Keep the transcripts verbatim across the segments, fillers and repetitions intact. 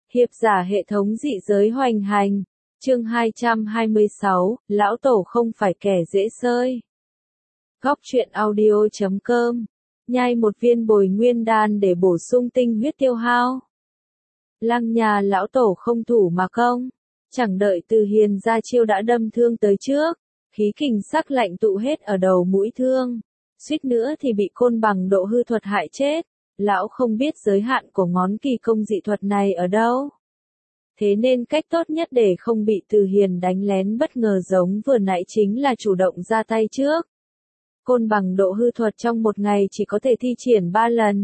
Hiệp giả hệ thống dị giới hoành hành. Chương hai trăm hai mươi sáu, lão tổ không phải kẻ dễ sơi. Góc truyện audio chấm com. Nhai một viên bồi nguyên đan để bổ sung tinh huyết tiêu hao. Lăng nhà lão tổ không thủ mà công. Chẳng đợi Từ Hiền ra chiêu đã đâm thương tới trước. Khí kình sắc lạnh tụ hết ở đầu mũi thương. Suýt nữa thì bị côn bằng độ hư thuật hại chết. Lão không biết giới hạn của ngón kỳ công dị thuật này ở đâu. Thế nên cách tốt nhất để không bị Từ Hiền đánh lén bất ngờ giống vừa nãy chính là chủ động ra tay trước. Côn bằng độ hư thuật trong một ngày chỉ có thể thi triển ba lần.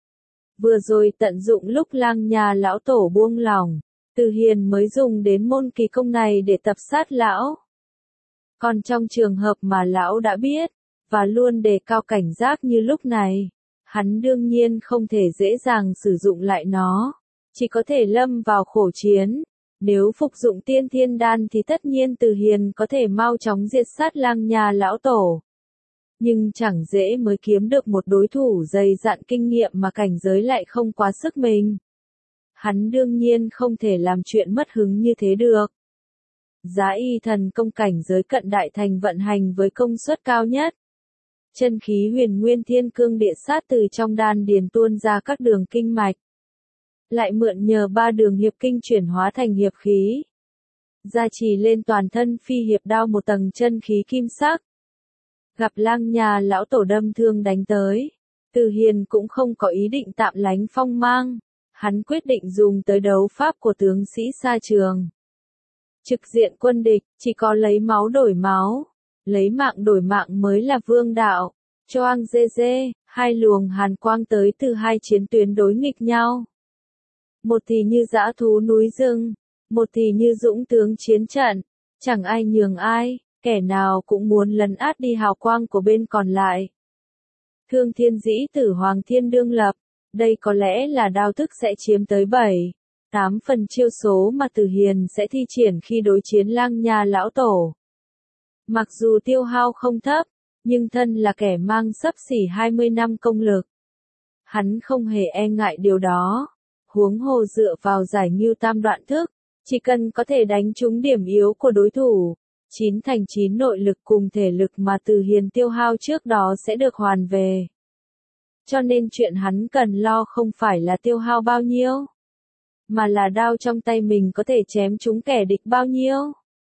Vừa rồi tận dụng lúc Lang nhà lão tổ buông lỏng, Từ Hiền mới dùng đến môn kỳ công này để tập sát lão. Còn trong trường hợp mà lão đã biết, và luôn đề cao cảnh giác như lúc này, hắn đương nhiên không thể dễ dàng sử dụng lại nó, chỉ có thể lâm vào khổ chiến. Nếu phục dụng tiên thiên đan thì tất nhiên Từ Hiền có thể mau chóng diệt sát Lang nhà lão tổ. Nhưng chẳng dễ mới kiếm được một đối thủ dày dặn kinh nghiệm mà cảnh giới lại không quá sức mình. Hắn đương nhiên không thể làm chuyện mất hứng như thế được. Giá y thần công cảnh giới cận đại thành vận hành với công suất cao nhất. Chân khí huyền nguyên thiên cương địa sát từ trong đan điền tuôn ra các đường kinh mạch. Lại mượn nhờ ba đường hiệp kinh chuyển hóa thành hiệp khí. Gia trì lên toàn thân phi hiệp đao một tầng chân khí kim sắc. Gặp Lang nhà lão tổ đâm thương đánh tới, Từ Hiền cũng không có ý định tạm lánh phong mang. Hắn quyết định dùng tới đấu pháp của tướng sĩ xa trường. Trực diện quân địch, chỉ có lấy máu đổi máu, lấy mạng đổi mạng mới là vương đạo. Choang dê dê, hai luồng hàn quang tới từ hai chiến tuyến đối nghịch nhau. Một thì như dã thú núi rừng, một thì như dũng tướng chiến trận, chẳng ai nhường ai, kẻ nào cũng muốn lấn át đi hào quang của bên còn lại. Thương thiên dĩ tử hoàng thiên đương lập, đây có lẽ là đao thức sẽ chiếm tới bảy, tám phần chiêu số mà Từ Hiền sẽ thi triển khi đối chiến Lang nhà lão tổ. Mặc dù tiêu hao không thấp, nhưng thân là kẻ mang xấp xỉ hai mươi năm công lực. Hắn không hề e ngại điều đó, huống hồ dựa vào giải ngưu tam đoạn thức, chỉ cần có thể đánh trúng điểm yếu của đối thủ, chín thành chín nội lực cùng thể lực mà Từ Hiền tiêu hao trước đó sẽ được hoàn về. Cho nên chuyện hắn cần lo không phải là tiêu hao bao nhiêu, mà là đao trong tay mình có thể chém trúng kẻ địch bao nhiêu.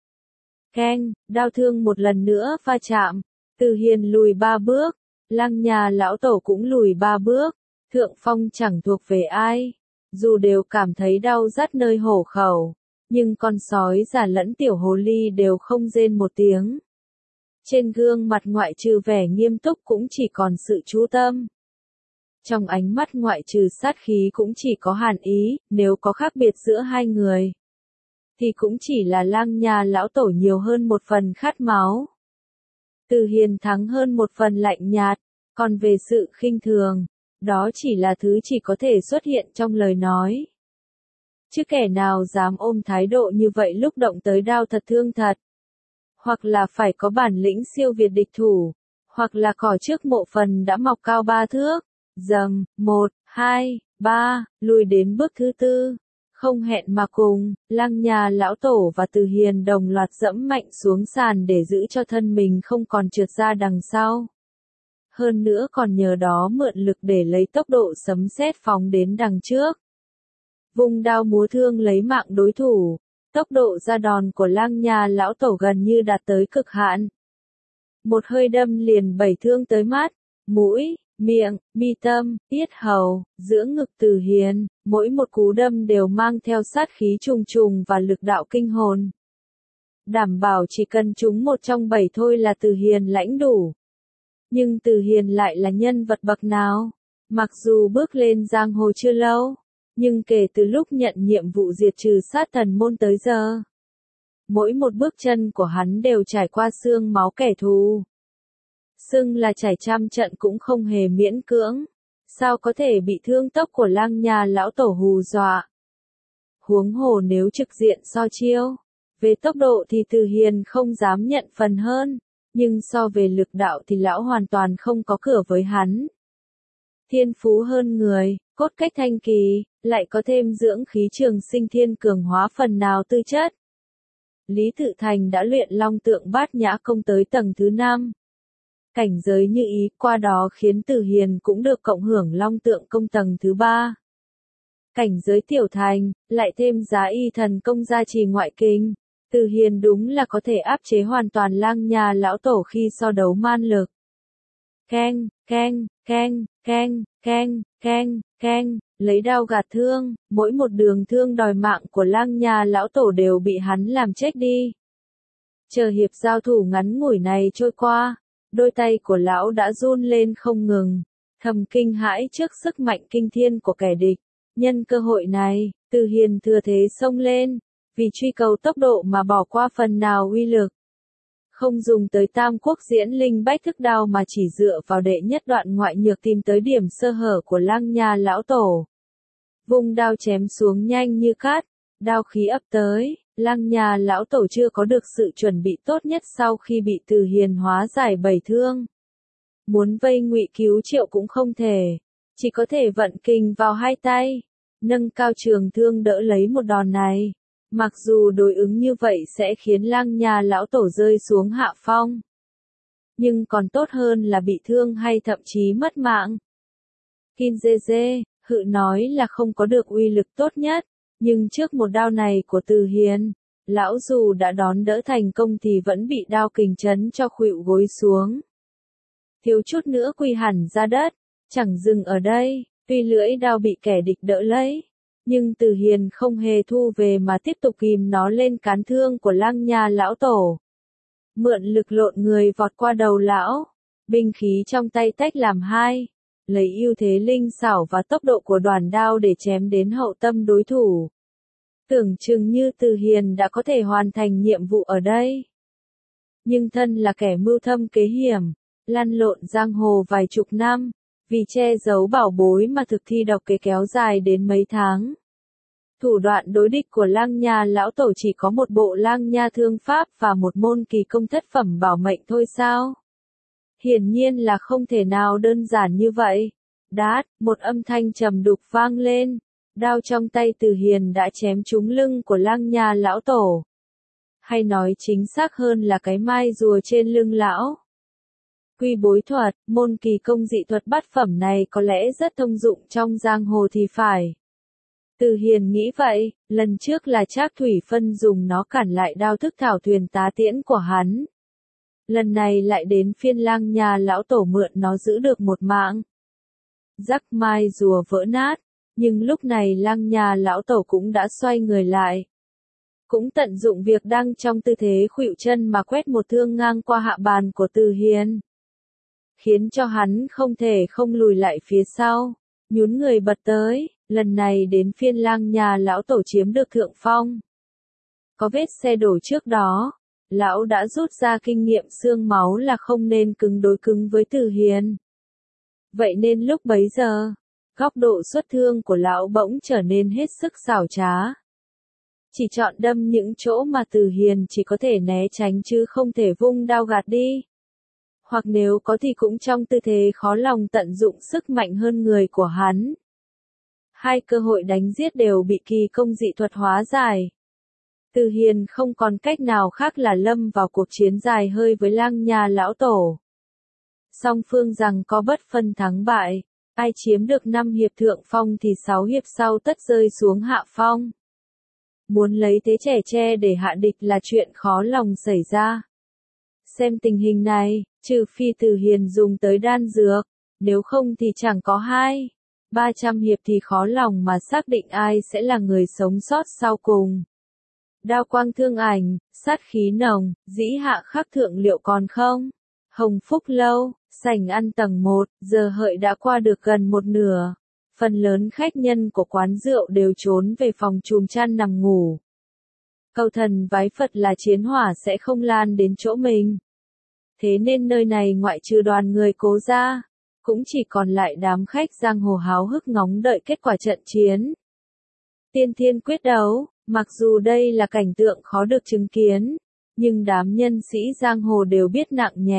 Keng, đao thương một lần nữa va chạm, Từ Hiền lùi ba bước, Lang nhà lão tổ cũng lùi ba bước, thượng phong chẳng thuộc về ai, dù đều cảm thấy đau rát nơi hổ khẩu, nhưng con sói già lẫn tiểu hồ ly đều không rên một tiếng. Trên gương mặt ngoại trừ vẻ nghiêm túc cũng chỉ còn sự chú tâm. Trong ánh mắt ngoại trừ sát khí cũng chỉ có hàn ý, nếu có khác biệt giữa hai người, thì cũng chỉ là Lang nhà lão tổ nhiều hơn một phần khát máu. Từ Hiền thắng hơn một phần lạnh nhạt, còn về sự khinh thường, đó chỉ là thứ chỉ có thể xuất hiện trong lời nói. Chứ kẻ nào dám ôm thái độ như vậy lúc động tới đao thật thương thật. Hoặc là phải có bản lĩnh siêu việt địch thủ, hoặc là cỏ trước mộ phần đã mọc cao ba thước. Dầm, một, hai, ba, lùi đến bước thứ tư. Không hẹn mà cùng, Lang nhà lão tổ và Từ Hiền đồng loạt dẫm mạnh xuống sàn để giữ cho thân mình không còn trượt ra đằng sau. Hơn nữa còn nhờ đó mượn lực để lấy tốc độ sấm sét phóng đến đằng trước. Vung đao múa thương lấy mạng đối thủ, tốc độ ra đòn của Lang nhà lão tổ gần như đạt tới cực hạn. Một hơi đâm liền bảy thương tới mắt, mũi, miệng, mi tâm, yết hầu, giữa ngực Từ Hiền, mỗi một cú đâm đều mang theo sát khí trùng trùng và lực đạo kinh hồn. Đảm bảo chỉ cần trúng một trong bảy thôi là Từ Hiền lãnh đủ. Nhưng Từ Hiền lại là nhân vật bậc nào? Mặc dù bước lên giang hồ chưa lâu, nhưng kể từ lúc nhận nhiệm vụ diệt trừ sát thần môn tới giờ, mỗi một bước chân của hắn đều trải qua xương máu kẻ thù. Xưng là trải trăm trận cũng không hề miễn cưỡng, sao có thể bị thương tốc của Lang nhà lão tổ hù dọa. Huống hồ nếu trực diện so chiêu, về tốc độ thì Từ Hiền không dám nhận phần hơn, nhưng so về lực đạo thì lão hoàn toàn không có cửa với hắn. thiên phú hơn người, cốt cách thanh kỳ, lại có thêm dưỡng khí trường sinh thiên cường hóa phần nào tư chất. Lý Tự Thành đã luyện long tượng bát nhã công tới tầng thứ năm. Cảnh giới như ý, qua đó khiến Từ Hiền cũng được cộng hưởng long tượng công tầng thứ ba. Cảnh giới tiểu thành, lại thêm giá y thần công gia trì ngoại kinh. Từ Hiền đúng là có thể áp chế hoàn toàn Lang Nha lão tổ khi so đấu man lực. Keng, keng, keng, keng, keng, keng, keng, lấy đao gạt thương, mỗi một đường thương đòi mạng của Lang Nha lão tổ đều bị hắn làm chết đi. Chờ hiệp giao thủ ngắn ngủi này trôi qua, đôi tay của lão đã run lên không ngừng, thầm kinh hãi trước sức mạnh kinh thiên của kẻ địch. Nhân cơ hội này, Từ Hiền thừa thế xông lên, vì truy cầu tốc độ mà bỏ qua phần nào uy lực. Không dùng tới tam quốc diễn linh bách thức đao mà chỉ dựa vào đệ nhất đoạn ngoại nhược tìm tới điểm sơ hở của Lang Nha lão tổ. Vung đao chém xuống nhanh như cát, đao khí ập tới, Lang Nha lão tổ chưa có được sự chuẩn bị tốt nhất sau khi bị Từ Hiền hóa giải bảy thương. Muốn vây ngụy cứu triệu cũng không thể, chỉ có thể vận kình vào hai tay, nâng cao trường thương đỡ lấy một đòn này. Mặc dù đối ứng như vậy sẽ khiến Lang Nha lão tổ rơi xuống hạ phong, nhưng còn tốt hơn là bị thương hay thậm chí mất mạng. Kim Dê Dê, Hự nói là không có được uy lực tốt nhất, nhưng trước một đao này của Từ Hiền, lão dù đã đón đỡ thành công thì vẫn bị đao kình chấn cho khuỵu gối xuống. Thiếu chút nữa quỳ hẳn ra đất, chẳng dừng ở đây, tuy lưỡi đao bị kẻ địch đỡ lấy. Nhưng Từ Hiền không hề thu về mà tiếp tục kìm nó lên cán thương của Lang Nha lão tổ. Mượn lực lộn người vọt qua đầu lão, binh khí trong tay tách làm hai, lấy ưu thế linh xảo và tốc độ của đoàn đao để chém đến hậu tâm đối thủ. Tưởng chừng như Từ Hiền đã có thể hoàn thành nhiệm vụ ở đây. Nhưng thân là kẻ mưu thâm kế hiểm, lăn lộn giang hồ vài chục năm, vì che giấu bảo bối mà thực thi độc kế kéo dài đến mấy tháng. Thủ đoạn đối địch của Lang Nha lão tổ chỉ có một bộ Lang Nha thương pháp và một môn kỳ công thất phẩm bảo mệnh thôi sao? Hiển nhiên là không thể nào đơn giản như vậy. Đát, một âm thanh trầm đục vang lên, đao trong tay Từ Hiền đã chém trúng lưng của Lang Nha lão tổ. Hay nói chính xác hơn là cái mai rùa trên lưng lão. Quy bối thuật, môn kỳ công dị thuật bát phẩm này có lẽ rất thông dụng trong giang hồ thì phải. Từ Hiền nghĩ vậy, lần trước là Trác Thủy Phân dùng nó cản lại đao thức thảo thuyền tá tiễn của hắn. Lần này lại đến phiên Lang Nha lão tổ mượn nó giữ được một mạng. Rắc mai rùa vỡ nát, nhưng lúc này Lang Nha lão tổ cũng đã xoay người lại. Cũng tận dụng việc đang trong tư thế khuỵu chân mà quét một thương ngang qua hạ bàn của Từ Hiền. Khiến cho hắn không thể không lùi lại phía sau, nhún người bật tới, lần này đến phiên Lang Nha lão tổ chiếm được thượng phong. Có vết xe đổ trước đó, lão đã rút ra kinh nghiệm xương máu là không nên cứng đối cứng với Từ Hiền. Vậy nên lúc bấy giờ, góc độ xuất thương của lão bỗng trở nên hết sức xảo trá. Chỉ chọn đâm những chỗ mà Từ Hiền chỉ có thể né tránh chứ không thể vung đao gạt đi. Hoặc nếu có thì cũng trong tư thế khó lòng tận dụng sức mạnh hơn người của hắn. Hai cơ hội đánh giết đều bị kỳ công dị thuật hóa giải. Từ Hiền không còn cách nào khác là lâm vào cuộc chiến dài hơi với Lang Nha lão tổ. Song phương rằng có bất phân thắng bại, ai chiếm được năm hiệp thượng phong thì sáu hiệp sau tất rơi xuống hạ phong. Muốn lấy thế trẻ tre để hạ địch là chuyện khó lòng xảy ra. Xem tình hình này, trừ phi Từ Hiền dùng tới đan dược, nếu không thì chẳng có hai, ba trăm hiệp thì khó lòng mà xác định ai sẽ là người sống sót sau cùng. Đao quang thương ảnh, sát khí nồng, dĩ hạ khắc thượng liệu còn không? Hồng Phúc Lâu, sảnh ăn tầng một, giờ hợi đã qua được gần một nửa. Phần lớn khách nhân của quán rượu đều trốn về phòng chùm chăn nằm ngủ. Cầu thần vái Phật là chiến hỏa sẽ không lan đến chỗ mình. Thế nên nơi này ngoại trừ đoàn người Cố ra, cũng chỉ còn lại đám khách giang hồ háo hức ngóng đợi kết quả trận chiến. Tiên thiên quyết đấu, mặc dù đây là cảnh tượng khó được chứng kiến, nhưng đám nhân sĩ giang hồ đều biết nặng nhẹ,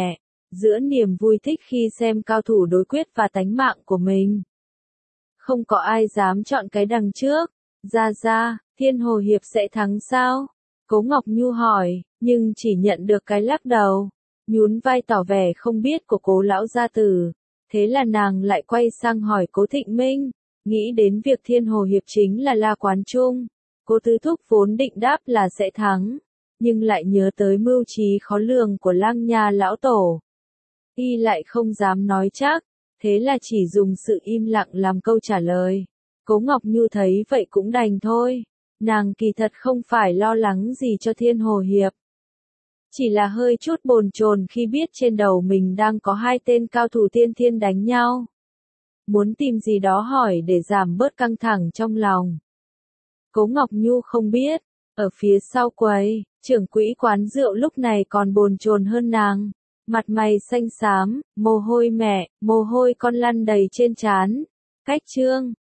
giữa niềm vui thích khi xem cao thủ đối quyết và tánh mạng của mình. Không có ai dám chọn cái đằng trước. Ra ra, Thiên Hồ Hiệp sẽ thắng sao? Cố Ngọc Nhu hỏi, nhưng chỉ nhận được cái lắc đầu, nhún vai tỏ vẻ không biết của Cố lão gia tử. Thế là nàng lại quay sang hỏi Cố Thịnh Minh, nghĩ đến việc Thiên Hồ Hiệp chính là La Quán Trung. Cố Tứ Thúc vốn định đáp là sẽ thắng, nhưng lại nhớ tới mưu trí khó lường của Lăng Nha lão tổ. Y lại không dám nói chắc, thế là chỉ dùng sự im lặng làm câu trả lời. Cố Ngọc Nhu thấy vậy cũng đành thôi, nàng kỳ thật không phải lo lắng gì cho Thiên Hồ Hiệp. Chỉ là hơi chút bồn chồn khi biết trên đầu mình đang có hai tên cao thủ tiên thiên đánh nhau. Muốn tìm gì đó hỏi để giảm bớt căng thẳng trong lòng. Cố Ngọc Nhu không biết, ở phía sau quầy, trưởng quỹ quán rượu lúc này còn bồn chồn hơn nàng. Mặt mày xanh xám, mồ hôi mẹ, mồ hôi con lăn đầy trên trán. Cách trương,